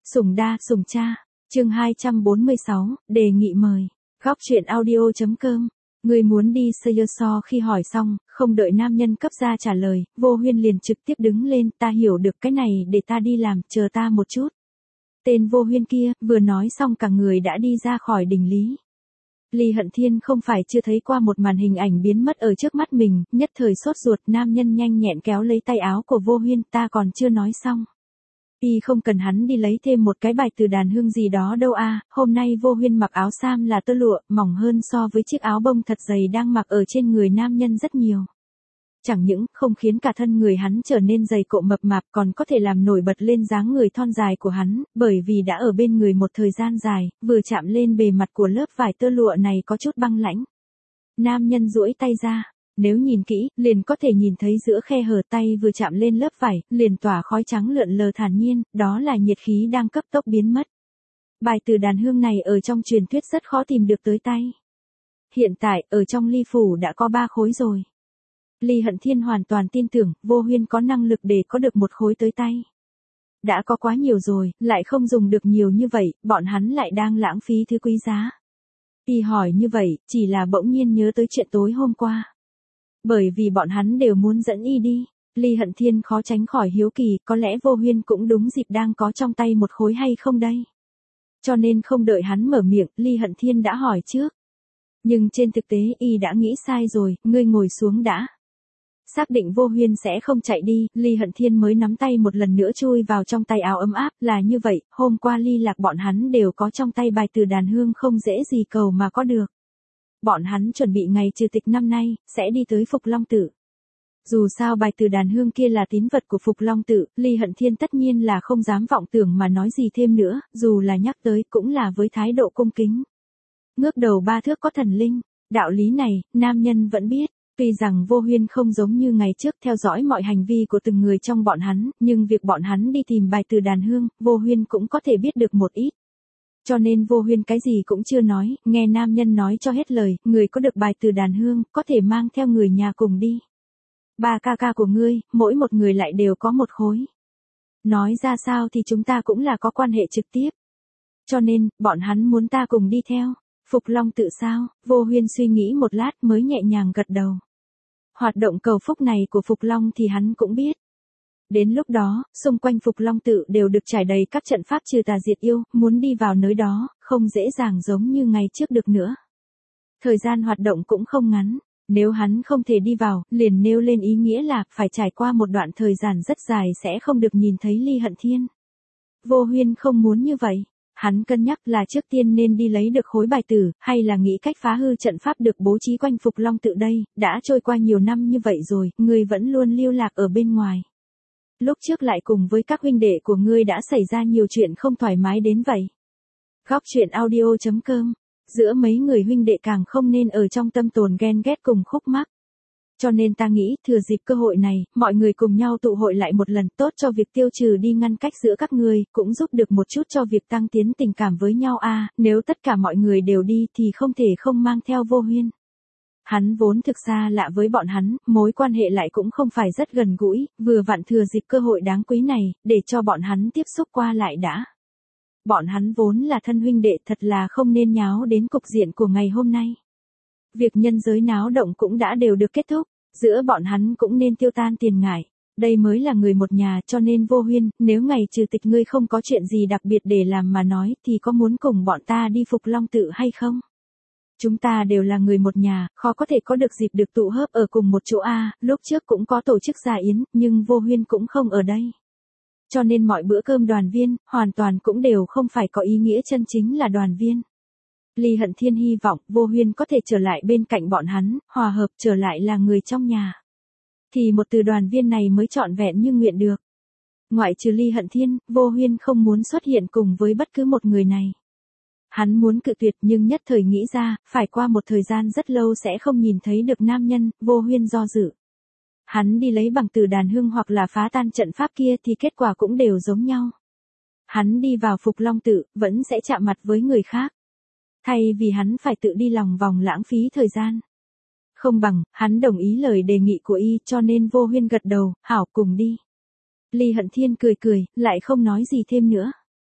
Sủng đa, sủng cha. Chương 246, đề nghị mời. Góc truyện audio.com. Người muốn đi Seoul khi hỏi xong, không đợi nam nhân cấp ra trả lời, Vô Huyên liền trực tiếp đứng lên, ta hiểu được cái này để ta đi làm, chờ ta một chút. Tên Vô Huyên kia, vừa nói xong cả người đã đi ra khỏi đình lý. Ly Hận Thiên không phải chưa thấy qua một màn hình ảnh biến mất ở trước mắt mình, nhất thời sốt ruột, nam nhân nhanh nhẹn kéo lấy tay áo của Vô Huyên, ta còn chưa nói xong. Y không cần hắn đi lấy thêm một cái bài từ đàn hương gì đó đâu a. Hôm nay Vô Huyên mặc áo sam là tơ lụa, mỏng hơn so với chiếc áo bông thật dày đang mặc ở trên người nam nhân rất nhiều. Chẳng những không khiến cả thân người hắn trở nên dày cộm mập mạp còn có thể làm nổi bật lên dáng người thon dài của hắn, bởi vì đã ở bên người một thời gian dài, vừa chạm lên bề mặt của lớp vải tơ lụa này có chút băng lãnh. Nam nhân duỗi tay ra. Nếu nhìn kỹ, liền có thể nhìn thấy giữa khe hở tay vừa chạm lên lớp vải, liền tỏa khói trắng lượn lờ thản nhiên, đó là nhiệt khí đang cấp tốc biến mất. Bài từ đàn hương này ở trong truyền thuyết rất khó tìm được tới tay. Hiện tại, ở trong ly phủ đã có 3 khối rồi. Ly Hận Thiên hoàn toàn tin tưởng, Vô Huyên có năng lực để có được một khối tới tay. Đã có quá nhiều rồi, lại không dùng được nhiều như vậy, bọn hắn lại đang lãng phí thứ quý giá. Y hỏi như vậy, chỉ là bỗng nhiên nhớ tới chuyện tối hôm qua. Bởi vì bọn hắn đều muốn dẫn Y đi, Ly Hận Thiên khó tránh khỏi hiếu kỳ, có lẽ Vô Huyên cũng đúng dịp đang có trong tay một khối hay không đây. Cho nên không đợi hắn mở miệng, Ly Hận Thiên đã hỏi trước. Nhưng trên thực tế Y đã nghĩ sai rồi, ngươi ngồi xuống đã. Xác định Vô Huyên sẽ không chạy đi, Ly Hận Thiên mới nắm tay một lần nữa chui vào trong tay áo ấm áp, là như vậy, hôm qua Ly Lạc bọn hắn đều có trong tay bài từ đàn hương không dễ gì cầu mà có được. Bọn hắn chuẩn bị ngày trừ tịch năm nay, sẽ đi tới Phục Long Tự. Dù sao bài từ đàn hương kia là tín vật của Phục Long Tự, Ly Hận Thiên tất nhiên là không dám vọng tưởng mà nói gì thêm nữa, dù là nhắc tới cũng là với thái độ cung kính. Ngước đầu 3 thước có thần linh, đạo lý này, nam nhân vẫn biết. Tuy rằng Vô Huyên không giống như ngày trước theo dõi mọi hành vi của từng người trong bọn hắn, nhưng việc bọn hắn đi tìm bài từ đàn hương, Vô Huyên cũng có thể biết được một ít. Cho nên Vô Huyên cái gì cũng chưa nói, nghe nam nhân nói cho hết lời, người có được bài từ đàn hương, có thể mang theo người nhà cùng đi. 3 ca ca của ngươi, mỗi một người lại đều có một khối. Nói ra sao thì chúng ta cũng là có quan hệ trực tiếp. Cho nên, bọn hắn muốn ta cùng đi theo. Phục Long Tự sao? Vô Huyên suy nghĩ một lát mới nhẹ nhàng gật đầu. Hoạt động cầu phúc này của Phục Long thì hắn cũng biết. Đến lúc đó, xung quanh Phục Long Tự đều được trải đầy các trận pháp trừ tà diệt yêu, muốn đi vào nơi đó, không dễ dàng giống như ngày trước được nữa. Thời gian hoạt động cũng không ngắn, nếu hắn không thể đi vào, liền nêu lên ý nghĩa là phải trải qua một đoạn thời gian rất dài sẽ không được nhìn thấy Ly Hận Thiên. Vô Huyên không muốn như vậy. Hắn cân nhắc là trước tiên nên đi lấy được khối bài tử, hay là nghĩ cách phá hư trận pháp được bố trí quanh Phục Long Tự đây, đã trôi qua nhiều năm như vậy rồi, ngươi vẫn luôn lưu lạc ở bên ngoài. Lúc trước lại cùng với các huynh đệ của ngươi đã xảy ra nhiều chuyện không thoải mái đến vậy. Góc truyện audio.com, giữa mấy người huynh đệ càng không nên ở trong tâm tồn ghen ghét cùng khúc mắc. Cho nên ta nghĩ, thừa dịp cơ hội này, mọi người cùng nhau tụ hội lại một lần, tốt cho việc tiêu trừ đi ngăn cách giữa các ngươi, cũng giúp được một chút cho việc tăng tiến tình cảm với nhau a. Nếu tất cả mọi người đều đi thì không thể không mang theo Vô Huyên. Hắn vốn thực ra lạ với bọn hắn, mối quan hệ lại cũng không phải rất gần gũi, vừa vặn thừa dịp cơ hội đáng quý này, để cho bọn hắn tiếp xúc qua lại đã. Bọn hắn vốn là thân huynh đệ, thật là không nên nháo đến cục diện của ngày hôm nay. Việc nhân giới náo động cũng đã đều được kết thúc, giữa bọn hắn cũng nên tiêu tan tiền ngại. Đây mới là người một nhà, cho nên Vô Huyên, nếu ngày trừ tịch ngươi không có chuyện gì đặc biệt để làm mà nói thì có muốn cùng bọn ta đi Phục Long Tự hay không? Chúng ta đều là người một nhà, khó có thể có được dịp được tụ họp ở cùng một chỗ a. Lúc trước cũng có tổ chức gia yến, nhưng Vô Huyên cũng không ở đây. Cho nên mọi bữa cơm đoàn viên, hoàn toàn cũng đều không phải có ý nghĩa chân chính là đoàn viên. Ly Hận Thiên hy vọng Vô Huyên có thể trở lại bên cạnh bọn hắn, hòa hợp trở lại là người trong nhà. Thì một từ đoàn viên này mới trọn vẹn như nguyện được. Ngoại trừ Ly Hận Thiên, Vô Huyên không muốn xuất hiện cùng với bất cứ một người này. Hắn muốn cự tuyệt nhưng nhất thời nghĩ ra, phải qua một thời gian rất lâu sẽ không nhìn thấy được nam nhân, Vô Huyên do dự. Hắn đi lấy bằng từ đàn hương hoặc là phá tan trận pháp kia thì kết quả cũng đều giống nhau. Hắn đi vào Phục Long Tự, vẫn sẽ chạm mặt với người khác. Thay vì hắn phải tự đi lòng vòng lãng phí thời gian. Không bằng, hắn đồng ý lời đề nghị của Y cho nên Vô Huyên gật đầu, hảo cùng đi. Ly Hận Thiên cười cười, lại không nói gì thêm nữa.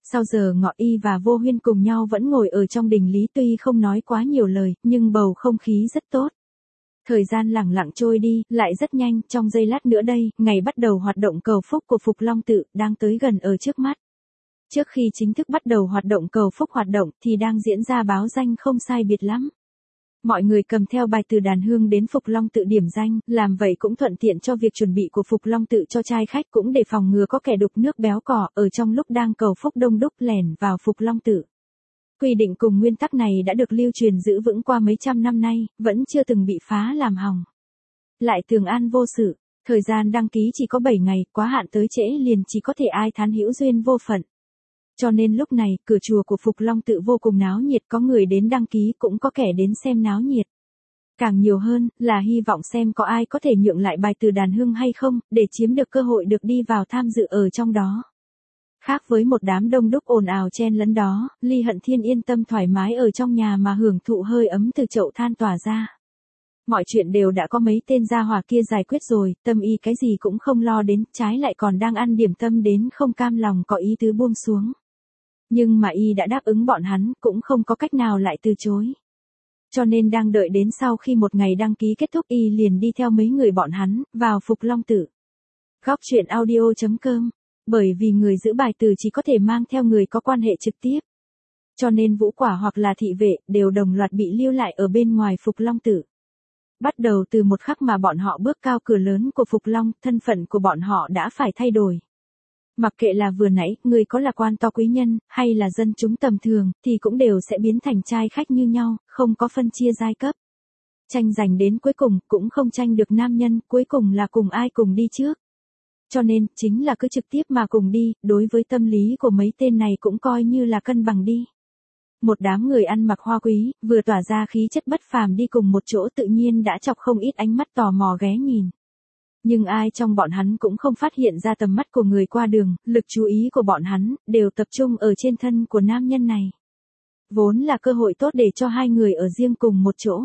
Sau giờ ngọ y và Vô Huyên cùng nhau vẫn ngồi ở trong đình lý tuy không nói quá nhiều lời, nhưng bầu không khí rất tốt. Thời gian lẳng lặng trôi đi, lại rất nhanh, trong giây lát nữa đây, ngày bắt đầu hoạt động cầu phúc của Phục Long Tự, đang tới gần ở trước mắt. Trước khi chính thức bắt đầu hoạt động cầu phúc hoạt động, thì đang diễn ra báo danh không sai biệt lắm. Mọi người cầm theo bài từ đàn hương đến Phục Long Tự điểm danh, làm vậy cũng thuận tiện cho việc chuẩn bị của Phục Long Tự cho trai khách, cũng để phòng ngừa có kẻ đục nước béo cò ở trong lúc đang cầu phúc đông đúc lẻn vào Phục Long Tự. Quy định cùng nguyên tắc này đã được lưu truyền giữ vững qua mấy trăm năm nay, vẫn chưa từng bị phá làm hỏng. Lại tường an vô sự, thời gian đăng ký chỉ có 7 ngày, quá hạn tới trễ liền chỉ có thể ai thán hữu duyên vô phận. Cho nên lúc này, cửa chùa của Phục Long Tự vô cùng náo nhiệt, có người đến đăng ký cũng có kẻ đến xem náo nhiệt. Càng nhiều hơn, là hy vọng xem có ai có thể nhượng lại bài từ đàn hương hay không, để chiếm được cơ hội được đi vào tham dự ở trong đó. Khác với một đám đông đúc ồn ào chen lẫn đó, Ly Hận Thiên yên tâm thoải mái ở trong nhà mà hưởng thụ hơi ấm từ chậu than tỏa ra. Mọi chuyện đều đã có mấy tên gia hỏa kia giải quyết rồi, tâm y cái gì cũng không lo đến, trái lại còn đang ăn điểm tâm đến không cam lòng có ý tứ buông xuống. Nhưng mà y đã đáp ứng bọn hắn, cũng không có cách nào lại từ chối. Cho nên đang đợi đến sau khi một ngày đăng ký kết thúc y liền đi theo mấy người bọn hắn, vào Phục Long Tự. Góc truyện audio.com. Bởi vì người giữ bài từ chỉ có thể mang theo người có quan hệ trực tiếp. Cho nên Vũ Quả hoặc là thị vệ, đều đồng loạt bị lưu lại ở bên ngoài Phục Long Tự. Bắt đầu từ một khắc mà bọn họ bước cao cửa lớn của Phục Long, thân phận của bọn họ đã phải thay đổi. Mặc kệ là vừa nãy, người có là quan to quý nhân, hay là dân chúng tầm thường, thì cũng đều sẽ biến thành trai khách như nhau, không có phân chia giai cấp. Tranh giành đến cuối cùng, cũng không tranh được nam nhân, cuối cùng là cùng ai cùng đi trước. Cho nên, chính là cứ trực tiếp mà cùng đi, đối với tâm lý của mấy tên này cũng coi như là cân bằng đi. Một đám người ăn mặc hoa quý, vừa tỏa ra khí chất bất phàm đi cùng một chỗ tự nhiên đã chọc không ít ánh mắt tò mò ghé nhìn. Nhưng ai trong bọn hắn cũng không phát hiện ra tầm mắt của người qua đường, lực chú ý của bọn hắn, đều tập trung ở trên thân của nam nhân này. Vốn là cơ hội tốt để cho hai người ở riêng cùng một chỗ.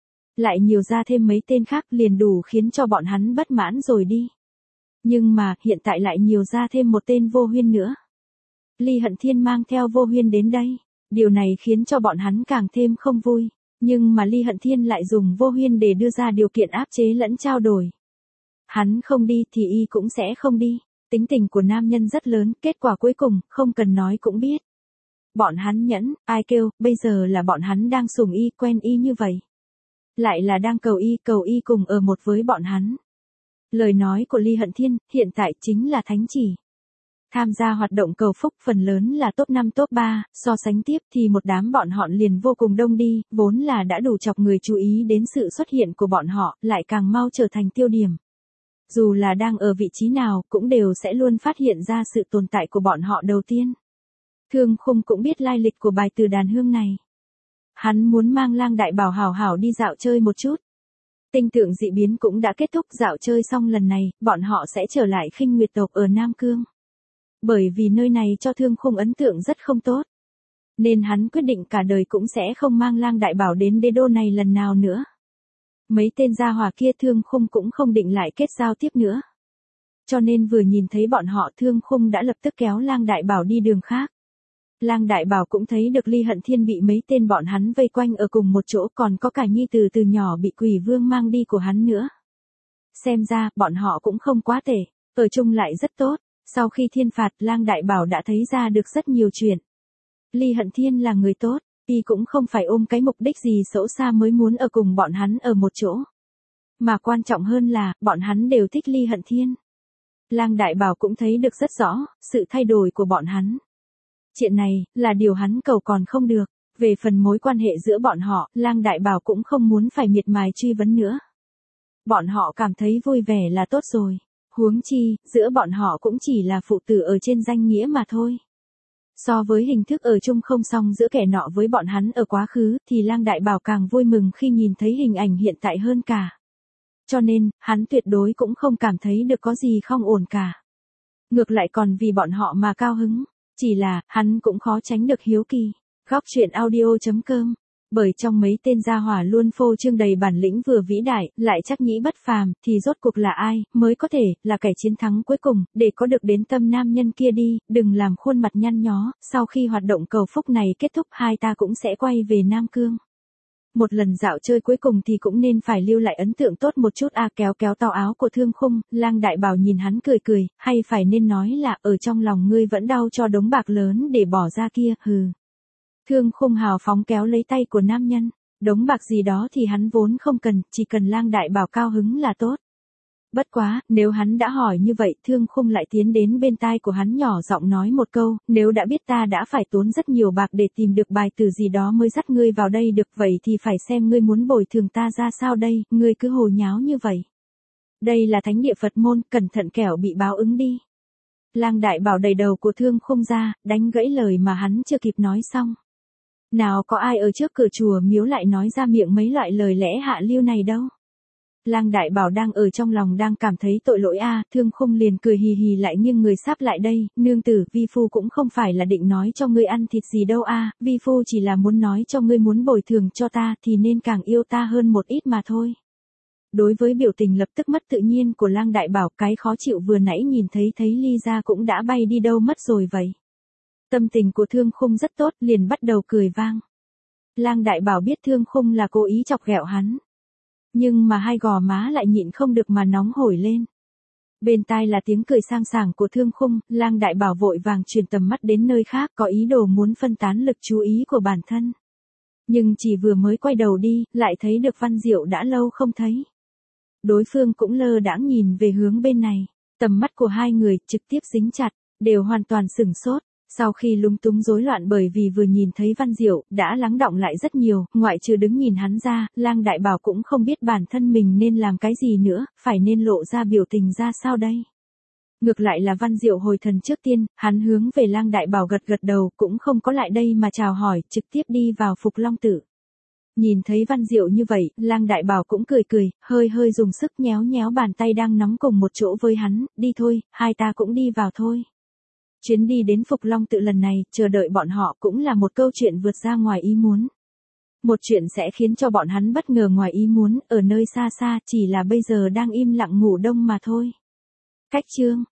Lại nhiều ra thêm mấy tên khác liền đủ khiến cho bọn hắn bất mãn rồi đi. Nhưng mà, hiện tại lại nhiều ra thêm một tên Vô Huyên nữa. Ly Hận Thiên mang theo Vô Huyên đến đây. Điều này khiến cho bọn hắn càng thêm không vui. Nhưng mà Ly Hận Thiên lại dùng Vô Huyên để đưa ra điều kiện áp chế lẫn trao đổi. Hắn không đi thì y cũng sẽ không đi. Tính tình của nam nhân rất lớn, kết quả cuối cùng, không cần nói cũng biết. Bọn hắn nhẫn, ai kêu, bây giờ là bọn hắn đang sủng y, quen y như vậy. Lại là đang cầu y cùng ở một với bọn hắn. Lời nói của Ly Hận Thiên, hiện tại chính là thánh chỉ. Tham gia hoạt động cầu phúc phần lớn là top 5 top 3, so sánh tiếp thì một đám bọn họ liền vô cùng đông đi, vốn là đã đủ chọc người chú ý đến sự xuất hiện của bọn họ, lại càng mau trở thành tiêu điểm. Dù là đang ở vị trí nào, cũng đều sẽ luôn phát hiện ra sự tồn tại của bọn họ đầu tiên. Thương Khung cũng biết lai lịch của bài từ đàn hương này. Hắn muốn mang Lang Đại Bảo hảo hảo đi dạo chơi một chút. Tinh tượng dị biến cũng đã kết thúc, dạo chơi xong lần này, bọn họ sẽ trở lại Khinh Nguyệt tộc ở Nam Cương. Bởi vì nơi này cho Thương Khung ấn tượng rất không tốt. Nên hắn quyết định cả đời cũng sẽ không mang Lang Đại Bảo đến đế đô này lần nào nữa. Mấy tên gia hỏa kia Thương Khung cũng không định lại kết giao tiếp nữa. Cho nên vừa nhìn thấy bọn họ Thương Khung đã lập tức kéo Lang Đại Bảo đi đường khác. Lang Đại Bảo cũng thấy được Ly Hận Thiên bị mấy tên bọn hắn vây quanh ở cùng một chỗ, còn có cả nhi tử từ nhỏ bị Quỷ Vương mang đi của hắn nữa. Xem ra, bọn họ cũng không quá tệ, ở chung lại rất tốt. Sau khi thiên phạt, Lang Đại Bảo đã thấy ra được rất nhiều chuyện. Ly Hận Thiên là người tốt, y cũng không phải ôm cái mục đích gì xấu xa mới muốn ở cùng bọn hắn ở một chỗ. Mà quan trọng hơn là, bọn hắn đều thích Ly Hận Thiên. Lang Đại Bảo cũng thấy được rất rõ, sự thay đổi của bọn hắn. Chuyện này, là điều hắn cầu còn không được. Về phần mối quan hệ giữa bọn họ, Lang Đại Bảo cũng không muốn phải miệt mài truy vấn nữa. Bọn họ cảm thấy vui vẻ là tốt rồi. Huống chi, giữa bọn họ cũng chỉ là phụ tử ở trên danh nghĩa mà thôi. So với hình thức ở chung không song giữa kẻ nọ với bọn hắn ở quá khứ, thì Lang Đại Bảo càng vui mừng khi nhìn thấy hình ảnh hiện tại hơn cả. Cho nên, hắn tuyệt đối cũng không cảm thấy được có gì không ổn cả. Ngược lại còn vì bọn họ mà cao hứng. Chỉ là, hắn cũng khó tránh được hiếu kỳ. Góc truyện audio.com Bởi trong mấy tên gia hỏa luôn phô trương đầy bản lĩnh vừa vĩ đại, lại chắc nhĩ bất phàm, thì rốt cuộc là ai, mới có thể, là kẻ chiến thắng cuối cùng, để có được đến tâm nam nhân kia đi, đừng làm khuôn mặt nhăn nhó, sau khi hoạt động cầu phúc này kết thúc hai ta cũng sẽ quay về Nam Cương. Một lần dạo chơi cuối cùng thì cũng nên phải lưu lại ấn tượng tốt một chút à. Kéo kéo tao áo của Thương Khung, Lang Đại Bảo nhìn hắn cười cười, hay phải nên nói là ở trong lòng ngươi vẫn đau cho đống bạc lớn để bỏ ra kia, hừ. Thương Khung hào phóng kéo lấy tay của nam nhân, đống bạc gì đó thì hắn vốn không cần, chỉ cần Lang Đại Bảo cao hứng là tốt. Bất quá, nếu hắn đã hỏi như vậy, Thương Khung lại tiến đến bên tai của hắn nhỏ giọng nói một câu, nếu đã biết ta đã phải tốn rất nhiều bạc để tìm được bài từ gì đó mới dắt ngươi vào đây được, vậy thì phải xem ngươi muốn bồi thường ta ra sao đây, ngươi cứ hồ nháo như vậy. Đây là thánh địa Phật môn, cẩn thận kẻo bị báo ứng đi. Lang Đại Bảo đẩy đầu của Thương Khung ra, đánh gãy lời mà hắn chưa kịp nói xong. Nào có ai ở trước cửa chùa miếu lại nói ra miệng mấy loại lời lẽ hạ lưu này đâu. Lang Đại Bảo đang ở trong lòng đang cảm thấy tội lỗi a, Thương Khung liền cười hì hì lại nghiêng người sáp lại đây, nương tử, vi phu cũng không phải là định nói cho ngươi ăn thịt gì đâu a, vi phu chỉ là muốn nói cho ngươi muốn bồi thường cho ta thì nên càng yêu ta hơn một ít mà thôi. Đối với biểu tình lập tức mất tự nhiên của Lang Đại Bảo, cái khó chịu vừa nãy nhìn thấy ly ra cũng đã bay đi đâu mất rồi vậy. Tâm tình của Thương Khung rất tốt, liền bắt đầu cười vang. Lang Đại Bảo biết Thương Khung là cố ý chọc ghẹo hắn. Nhưng mà hai gò má lại nhịn không được mà nóng hổi lên. Bên tai là tiếng cười sang sảng của Thương Khung, Lang Đại Bảo vội vàng chuyển tầm mắt đến nơi khác, có ý đồ muốn phân tán lực chú ý của bản thân. Nhưng chỉ vừa mới quay đầu đi, lại thấy được Văn Diệu đã lâu không thấy. Đối phương cũng lơ đãng nhìn về hướng bên này, tầm mắt của hai người trực tiếp dính chặt, đều hoàn toàn sửng sốt. Sau khi lúng túng rối loạn bởi vì vừa nhìn thấy Văn Diệu, đã lắng đọng lại rất nhiều, ngoại trừ đứng nhìn hắn ra, Lang Đại Bảo cũng không biết bản thân mình nên làm cái gì nữa, phải nên lộ ra biểu tình ra sao đây. Ngược lại là Văn Diệu hồi thần trước tiên, hắn hướng về Lang Đại Bảo gật gật đầu, cũng không có lại đây mà chào hỏi, trực tiếp đi vào Phục Long Tự. Nhìn thấy Văn Diệu như vậy, Lang Đại Bảo cũng cười cười, hơi hơi dùng sức nhéo nhéo bàn tay đang nắm cùng một chỗ với hắn, đi thôi, hai ta cũng đi vào thôi. Chuyến đi đến Phục Long Tự lần này, chờ đợi bọn họ cũng là một câu chuyện vượt ra ngoài ý muốn. Một chuyện sẽ khiến cho bọn hắn bất ngờ ngoài ý muốn, ở nơi xa xa, chỉ là bây giờ đang im lặng ngủ đông mà thôi. Cách chương